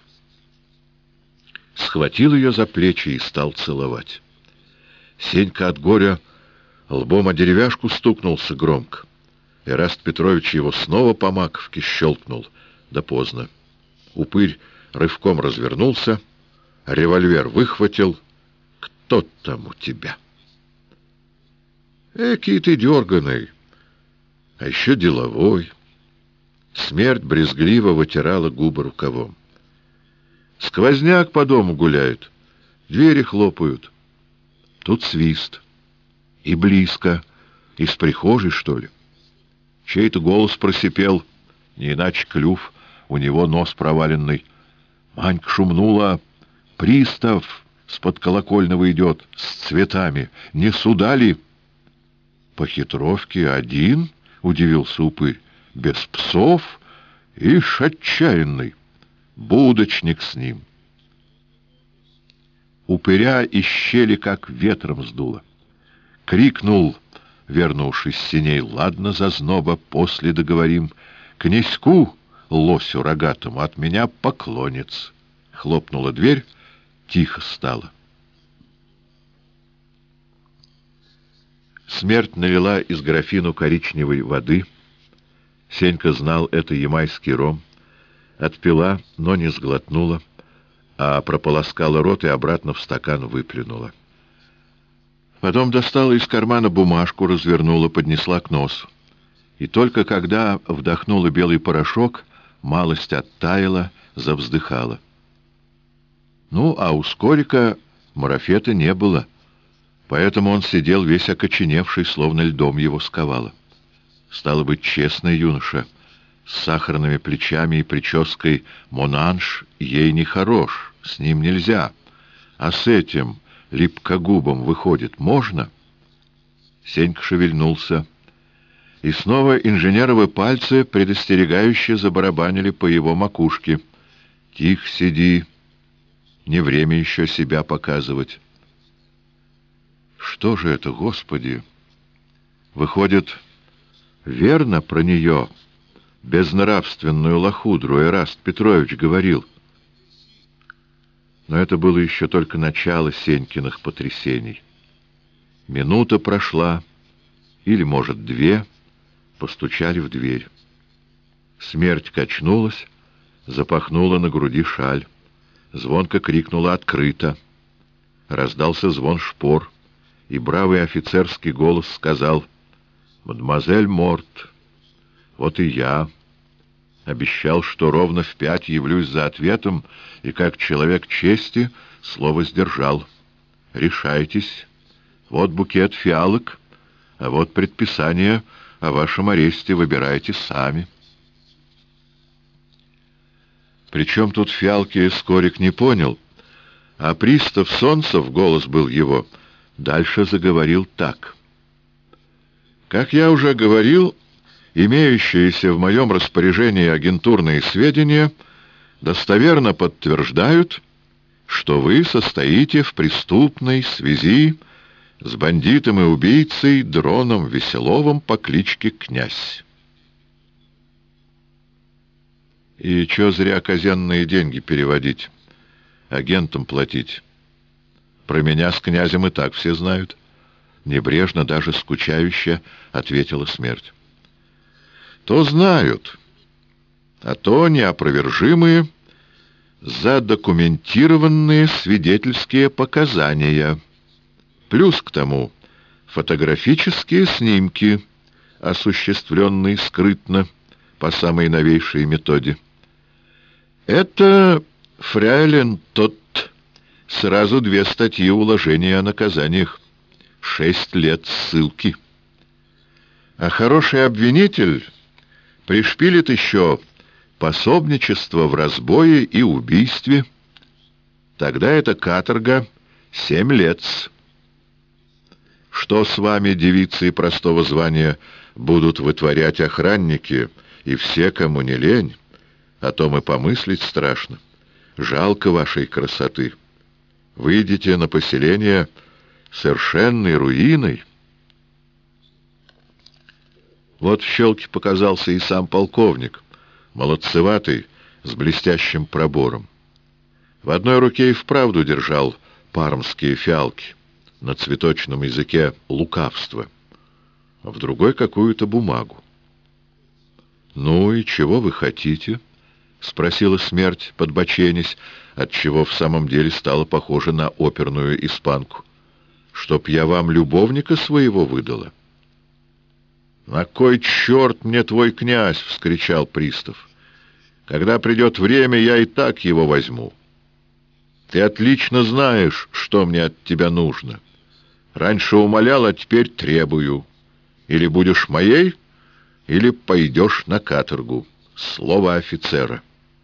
Схватил ее за плечи и стал целовать. Сенька от горя лбом о деревяшку стукнулся громко. Эраст Петрович его снова по маковке щелкнул. Да поздно. Упырь рывком развернулся, револьвер выхватил. Кто там у тебя? Экий ты дерганый, а еще деловой. Смерть брезгливо вытирала губы рукавом. Сквозняк по дому гуляет, двери хлопают. Тут свист. И близко. Из прихожей, что ли? Чей-то голос просипел, не иначе клюв, у него нос проваленный. Манька шумнула. Пристав с-под колокольного идет, с цветами. Не сюда ли? По хитровке один, удивился упырь. Без псов, ишь отчаянный. Будочник с ним. Упыря из щели как ветром сдуло. Крикнул, вернувшись с синей: ладно, зазноба, после договорим. Князьку, лосю рогатому, от меня поклонец. Хлопнула дверь, тихо стало. Смерть налила из графину коричневой воды. Сенька знал, это ямайский ром. Отпила, но не сглотнула, а прополоскала рот и обратно в стакан выплюнула. Потом достала из кармана бумажку, развернула, поднесла к носу. И только когда вдохнула белый порошок, малость оттаяла, завздыхала. Ну, а у Скорика марафета не было, поэтому он сидел весь окоченевший, словно льдом его сковало. Стало быть, честный юноша, с сахарными плечами и прической монанж ей не хорош, с ним нельзя. А с этим липкогубом, выходит, можно? Сенька шевельнулся, и снова инженеровы пальцы предостерегающе забарабанили по его макушке. Тихо сиди, не время еще себя показывать. Что же это, Господи? Выходит, верно про нее, безнравственную лохудру, Эраст Петрович говорил. Но это было еще только начало Сенькиных потрясений. Минута прошла, или, может, две, постучали в дверь. Смерть качнулась, запахнула на груди шаль. Звонко крикнула «Открыто!». Раздался звон шпор, и бравый офицерский голос сказал: «Мадемуазель Морт, вот и я. Обещал, что ровно в 5 явлюсь за ответом, и как человек чести слово сдержал. Решайтесь. Вот букет фиалок, а вот предписание о вашем аресте, выбирайте сами». Причем тут фиалки Скорик не понял, а пристав Солнцев, голос был его, дальше заговорил так. «Как я уже говорил, имеющиеся в моем распоряжении агентурные сведения достоверно подтверждают, что вы состоите в преступной связи с бандитом и убийцей Дроном Веселовым по кличке Князь». И чё зря казенные деньги переводить, агентам платить? Про меня с князем и так все знают. Небрежно, даже скучающе ответила смерть. То знают, а то неопровержимые, задокументированные свидетельские показания. Плюс к тому Фотографические снимки, осуществленные скрытно по самой новейшей методе. Это, фрейлин, тот сразу 2 статьи уложения о наказаниях, 6 лет ссылки. А хороший обвинитель пришпилит еще пособничество в разбое и убийстве. Тогда это каторга 7 лет. Что с вами, девицы простого звания, будут вытворять охранники и все, кому не лень, о том и помыслить страшно. Жалко вашей красоты. Выйдете на поселение совершенной руиной. Вот в щелке показался и сам полковник, молодцеватый, с блестящим пробором. В одной руке и вправду держал пармские фиалки, на цветочном языке лукавство, а в другой какую-то бумагу. «Ну и чего вы хотите?» — спросила смерть, подбоченясь, отчего в самом деле стала похожа на оперную испанку. «Чтоб я вам любовника своего выдала?» «На кой черт мне твой князь?» — вскричал пристав. «Когда придет время, я и так его возьму. Ты отлично знаешь, что мне от тебя нужно. Раньше умолял, а теперь требую. Или будешь моей, или пойдешь на каторгу. Слово офицера».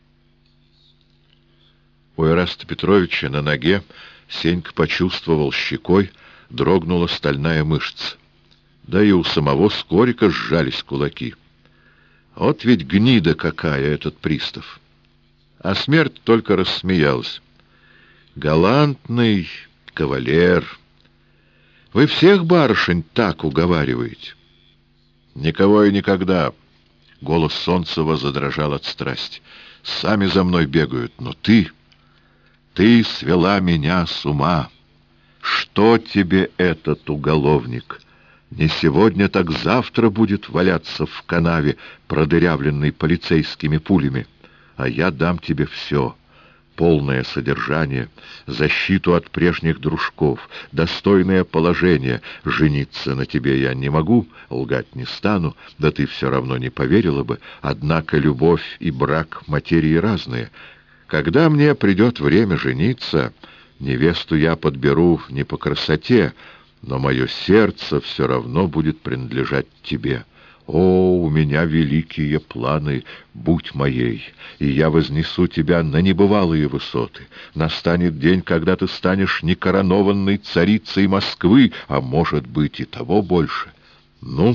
У Ираста Петровича на ноге Сенька почувствовал щекой, дрогнула стальная мышца. Да и у самого Скорика сжались кулаки. Вот ведь гнида какая этот пристав! А смерть только рассмеялась. «Галантный кавалер! Вы всех барышень так уговариваете?» «Никого и никогда!» Голос Солнцева задрожал от страсти. «Сами за мной бегают, но ты свела меня с ума! Что тебе этот уголовник? Не сегодня, так завтра будет валяться в канаве, продырявленный полицейскими пулями. А я дам тебе все. Полное содержание, защиту от прежних дружков, достойное положение. Жениться на тебе я не могу, лгать не стану, да ты все равно не поверила бы. Однако любовь и брак — материи разные. Когда мне придет время жениться, невесту я подберу не по красоте, но мое сердце все равно будет принадлежать тебе. О, у меня великие планы, будь моей, и я вознесу тебя на небывалые высоты. Настанет день, когда ты станешь некоронованной царицей Москвы, а может быть и того больше. Ну?»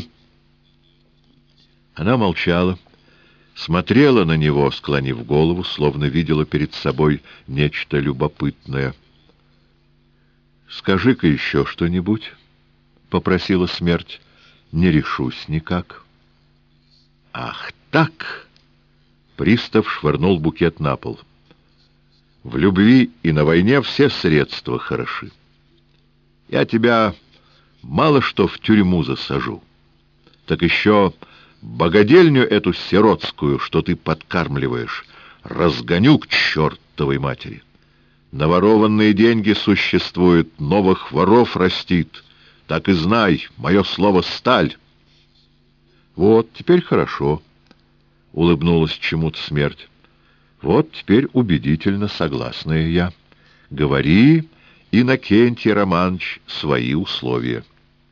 Она молчала, смотрела на него, склонив голову, словно видела перед собой нечто любопытное. «Скажи-ка еще что-нибудь», — попросила смерть. «Не решусь никак». «Ах так!» — пристав швырнул букет на пол. «В любви и на войне все средства хороши. Я тебя мало что в тюрьму засажу, так еще богадельню эту сиротскую, что ты подкармливаешь, разгоню к чертовой матери. Наворованные деньги существуют, новых воров растит. Так и знай, мое слово — сталь». «Вот, теперь хорошо», — улыбнулась чему-то смерть. «Вот теперь убедительно согласная я. Говори, Иннокентий Романович, свои условия».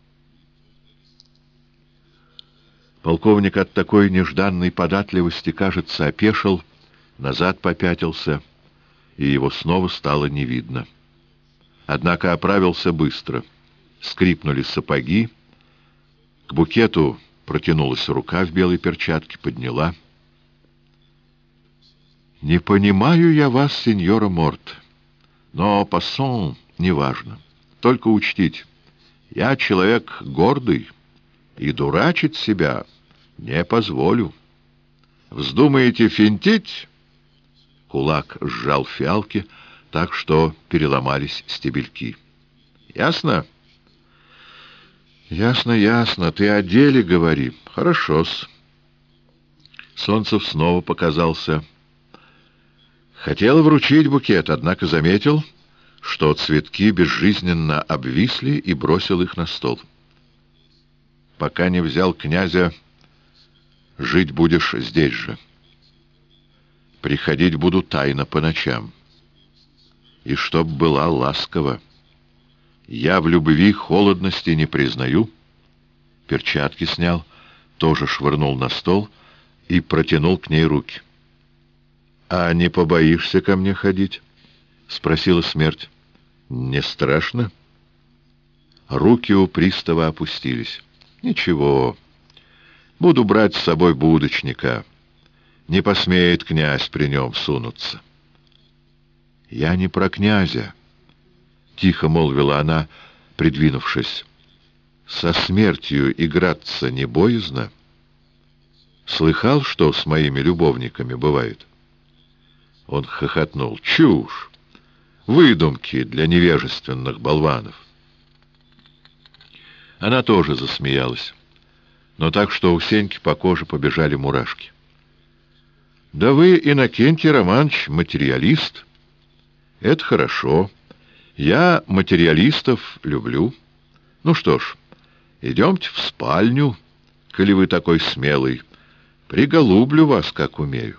Полковник от такой нежданной податливости, кажется, опешил, назад попятился, и его снова стало не видно. Однако оправился быстро. Скрипнули сапоги. К букету протянулась рука в белой перчатке, подняла. «Не понимаю я вас, сеньора Морт, но пассон неважно. Только учтите, я человек гордый и дурачить себя не позволю. Вздумаете финтить?» Кулак сжал фиалки так, что переломались стебельки. «Ясно?» «Ясно, ясно. Ты о деле говори. Хорошо-с». Солнцев снова показался. Хотел вручить букет, однако заметил, что цветки безжизненно обвисли, и бросил их на стол. пока не взял князя, жить будешь здесь же. Приходить буду тайно по ночам. И чтоб была ласкова. Я в любви холодности не признаю. Перчатки снял, тоже швырнул на стол и протянул к ней руки. «А не побоишься ко мне ходить?» — спросила смерть. «Не страшно?» Руки у пристава опустились. «Ничего, буду брать с собой будочника. Не посмеет князь при нем сунуться». «Я не про князя», — тихо молвила она, придвинувшись. «Со смертью играться не боязно? Слыхал, что с моими любовниками бывает?» Он хохотнул. «Чушь! Выдумки для невежественных болванов!» Она тоже засмеялась, но так, что у Сеньки по коже побежали мурашки. «Да вы, Иннокентий Романович, материалист. Это хорошо. Я материалистов люблю. Ну что ж, идемте в спальню, коли вы такой смелый. Приголублю вас, как умею».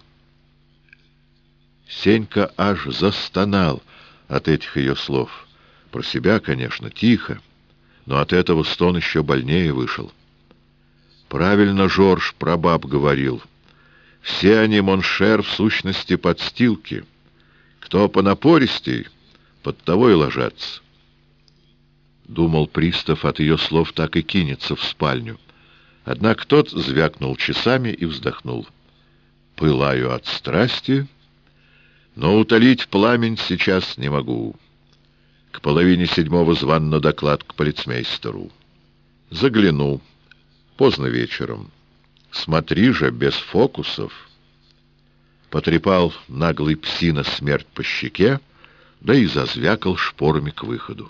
Сенька аж застонал от этих ее слов. Про себя, конечно, тихо, но от этого стон еще больнее вышел. Правильно Жорж прабаб говорил. Все они, моншер, в сущности подстилки. Кто понапористей, под того и ложатся. Думал пристав, от ее слов так и кинется в спальню. Однако тот звякнул часами и вздохнул. «Пылаю от страсти, но утолить пламень сейчас не могу. К 6:30 зван на доклад к полицмейстеру. Загляну. Поздно вечером. Смотри же, без фокусов». Потрепал наглый псина смерть по щеке, да и зазвякал шпорами к выходу.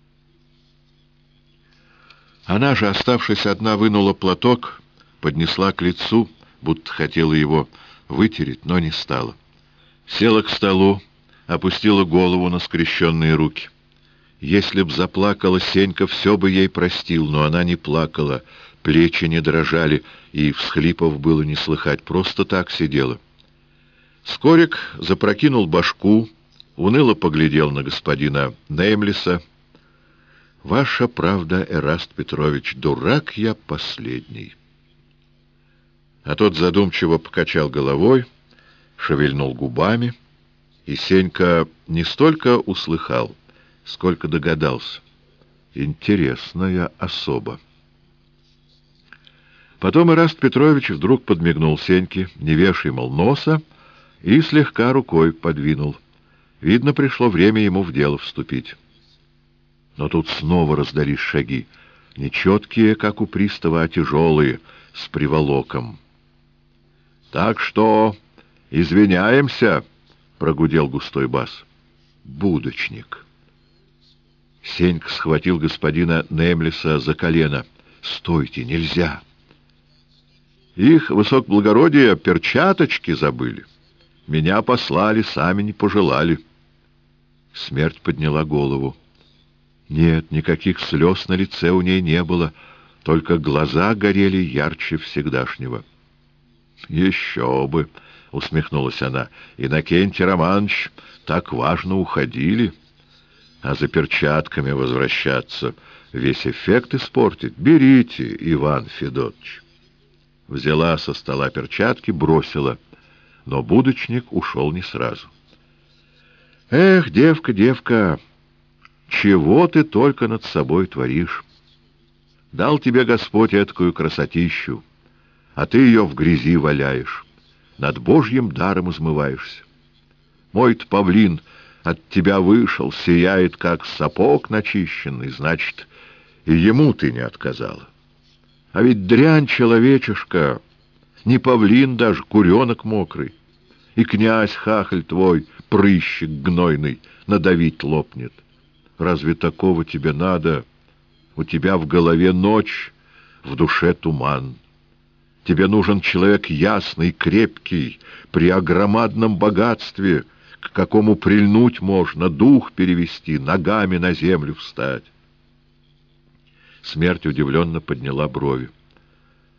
Она же, оставшись одна, вынула платок, поднесла к лицу, будто хотела его вытереть, но не стала. Села к столу, опустила голову на скрещенные руки. Если б заплакала Сенька, все бы ей простил, но она не плакала, плечи не дрожали, и всхлипов было не слыхать, просто так сидела. Скорик запрокинул башку, уныло поглядел на господина Неймлиса. «Ваша правда, Эраст Петрович, дурак я последний». А тот задумчиво покачал головой, шевельнул губами, и Сенька не столько услыхал, сколько догадался. Интересная особа. Потом Эраст Петрович вдруг подмигнул Сеньке, не вешай, мол, носа, и слегка рукой подвинул. Видно, пришло время ему в дело вступить. Но тут снова раздались шаги, нечеткие, как у пристава, а тяжелые, с приволоком. «Так что извиняемся», — прогудел густой бас. «Будочник». Сенька схватил господина Неймлиса за колено. «Стойте, нельзя!» «Их высокоблагородие перчаточки забыли. Меня послали, сами не пожелали». Смерть подняла голову. Нет, никаких слез на лице у ней не было, только глаза горели ярче всегдашнего. «Еще бы!» — усмехнулась она. «Иннокентий Романович, так важно уходили, а за перчатками возвращаться весь эффект испортит. Берите, Иван Федотович». Взяла со стола перчатки, бросила, но будочник ушел не сразу. «Эх, девка, девка, чего ты только над собой творишь? Дал тебе Господь эткую красотищу, а ты ее в грязи валяешь, над Божьим даром измываешься. Мой-то павлин от тебя вышел, сияет, как сапог начищенный, значит, и ему ты не отказала. А ведь дрянь человечешка, не павлин даже, куренок мокрый. И князь хахаль твой, прыщик гнойный, надавить лопнет. Разве такого тебе надо? У тебя в голове ночь, в душе туман. Тебе нужен человек ясный, крепкий, при огромадном богатстве, к какому прильнуть можно, дух перевести, ногами на землю встать. Смерть удивленно подняла брови.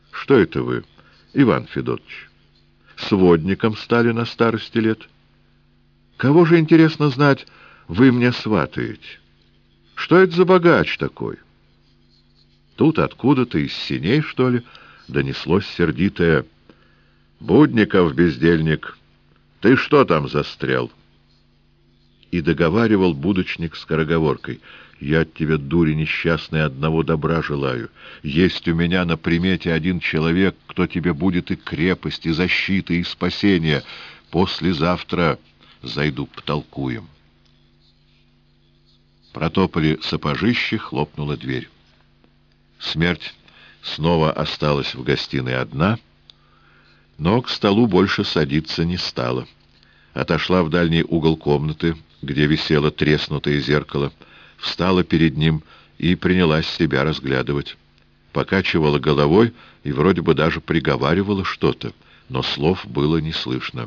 Что это вы, Иван Федотович? Сводником стали на старости лет? Кого же, интересно знать, вы мне сватаете? Что это за богач такой? Тут откуда-то из синей, что ли, донеслось сердитое: «Будников, бездельник, ты что там застрял?» И договаривал будочник скороговоркой: «Я от тебя, дури несчастный, одного добра желаю. Есть у меня на примете один человек, кто тебе будет и крепость, и защита, и спасение. Послезавтра зайду, потолкуем». Протопали сапожищи, хлопнула дверь. Смерть снова осталась в гостиной одна, но к столу больше садиться не стала. Отошла в дальний угол комнаты, где висело треснутое зеркало, встала перед ним и принялась себя разглядывать. Покачивала головой и вроде бы даже приговаривала что-то, но слов было не слышно.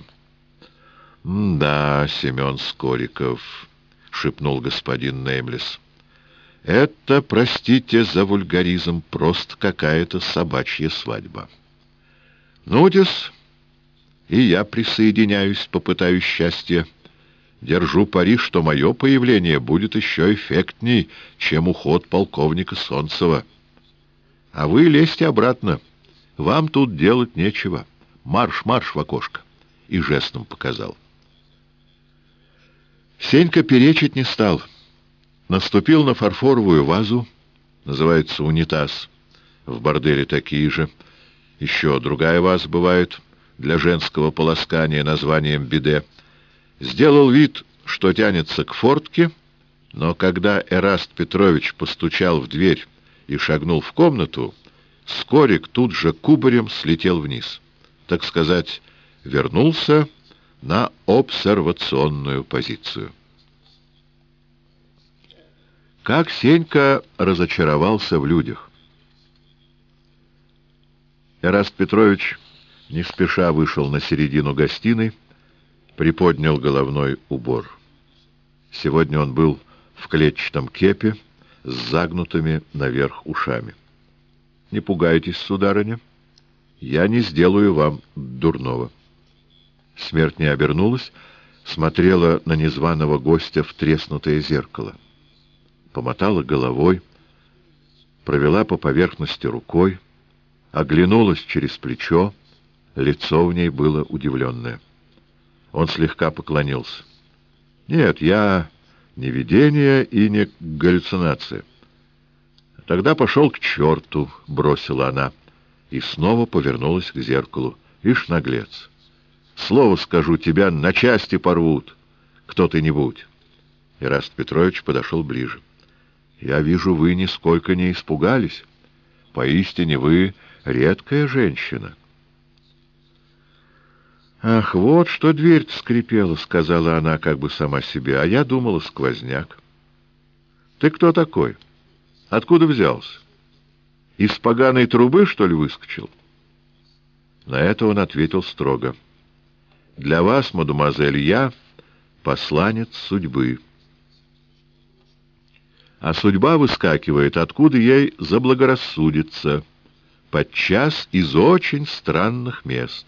«Да, Семен Скориков», — шепнул господин Неймлес, — «это, простите за вульгаризм, просто какая-то собачья свадьба. Ну-дес, и я присоединяюсь, попытаюсь счастья. Держу пари, что мое появление будет еще эффектней, чем уход полковника Солнцева. А вы лезьте обратно. Вам тут делать нечего. Марш, марш в окошко!» И жестом показал. Сенька перечить не стал. Наступил на фарфоровую вазу, называется унитаз. В борделе такие же. Еще другая ваза бывает для женского полоскания названием биде. Сделал вид, что тянется к фортке, но когда Эраст Петрович постучал в дверь и шагнул в комнату, Скорик тут же кубарем слетел вниз. Так сказать, вернулся на обсервационную позицию. Как Сенька разочаровался в людях! Эраст Петрович не спеша вышел на середину гостиной, приподнял головной убор. Сегодня он был в клетчатом кепе с загнутыми наверх ушами. «Не пугайтесь, сударыня, я не сделаю вам дурного». Смерть не обернулась, смотрела на незваного гостя в треснутое зеркало. Помотала головой, провела по поверхности рукой, оглянулась через плечо, лицо в ней было удивленное. Он слегка поклонился. «Нет, я не видение и не галлюцинация». «Тогда пошел к черту», — бросила она, и снова повернулась к зеркалу. «Ишь, наглец! Слово скажу, тебя на части порвут, кто-нибудь». Эраст Петрович подошел ближе. «Я вижу, вы нисколько не испугались. Поистине вы редкая женщина». «Ах, вот что дверь-то скрипела», — сказала она как бы сама себе, — «а я думала, сквозняк». «Ты кто такой? Откуда взялся? Из поганой трубы, что ли, выскочил?» На это он ответил строго: «Для вас, мадемуазель, я посланец судьбы». А судьба выскакивает, откуда ей заблагорассудится, подчас из очень странных мест.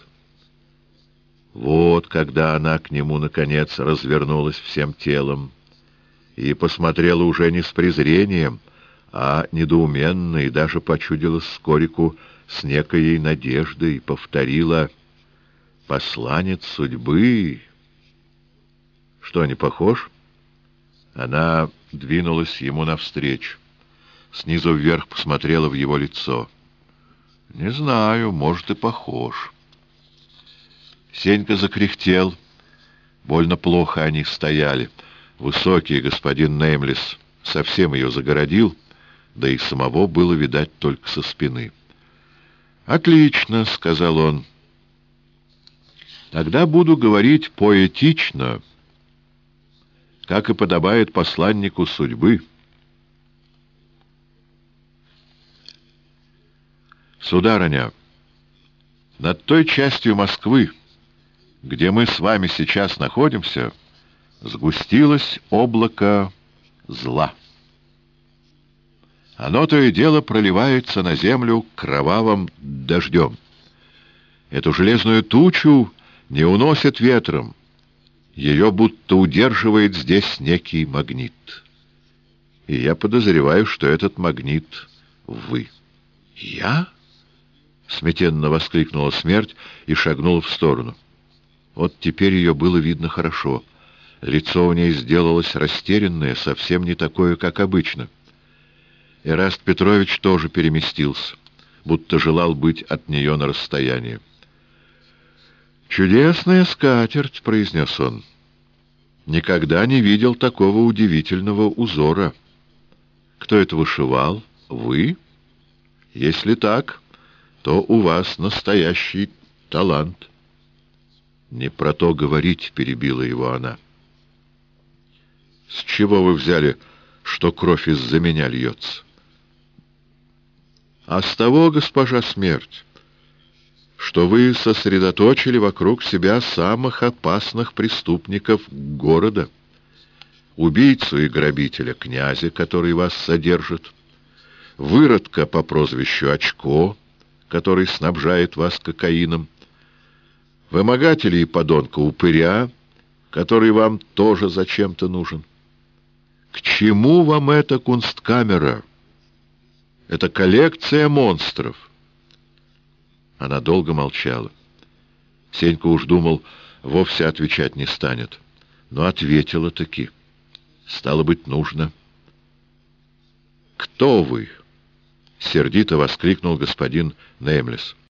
Вот когда она к нему, наконец, развернулась всем телом и посмотрела уже не с презрением, а недоуменно, и даже почудилась Скорику с некоей надеждой, повторила: «Посланец судьбы». Что, не похож? Она двинулась ему навстречу, снизу вверх посмотрела в его лицо. «Не знаю, может, и похож». Сенька закряхтел. Больно плохо они стояли. Высокий господин Неймлес совсем ее загородил, да и самого было видать только со спины. «Отлично», — сказал он. «Тогда буду говорить поэтично, как и подобает посланнику судьбы. Сударыня, над той частью Москвы, где мы с вами сейчас находимся, сгустилось облако зла. Оно то и дело проливается на землю кровавым дождем. Эту железную тучу не уносит ветром. Ее будто удерживает здесь некий магнит. И я подозреваю, что этот магнит — вы. «Я?» — смятенно воскликнула смерть и шагнула в сторону. Вот теперь ее было видно хорошо. Лицо у ней сделалось растерянное, совсем не такое, как обычно. Эраст Петрович тоже переместился, будто желал быть от нее на расстоянии. «Чудесная скатерть», — произнес он. «Никогда не видел такого удивительного узора. Кто это вышивал? Вы? Если так, то у вас настоящий талант». «Не про то говорить», — перебила его она. «С чего вы взяли, что кровь из-за меня льется?» «А с того, госпожа Смерть, что вы сосредоточили вокруг себя самых опасных преступников города, убийцу и грабителя князя, который вас содержит, выродка по прозвищу Очко, который снабжает вас кокаином, вымогателя и подонка-упыря, который вам тоже зачем-то нужен. К чему вам эта кунсткамера? Это коллекция монстров». Она долго молчала. Сенька уж думал, вовсе отвечать не станет, но ответила таки. Стало быть, нужно. «Кто вы?» — сердито воскликнул господин Неймлес.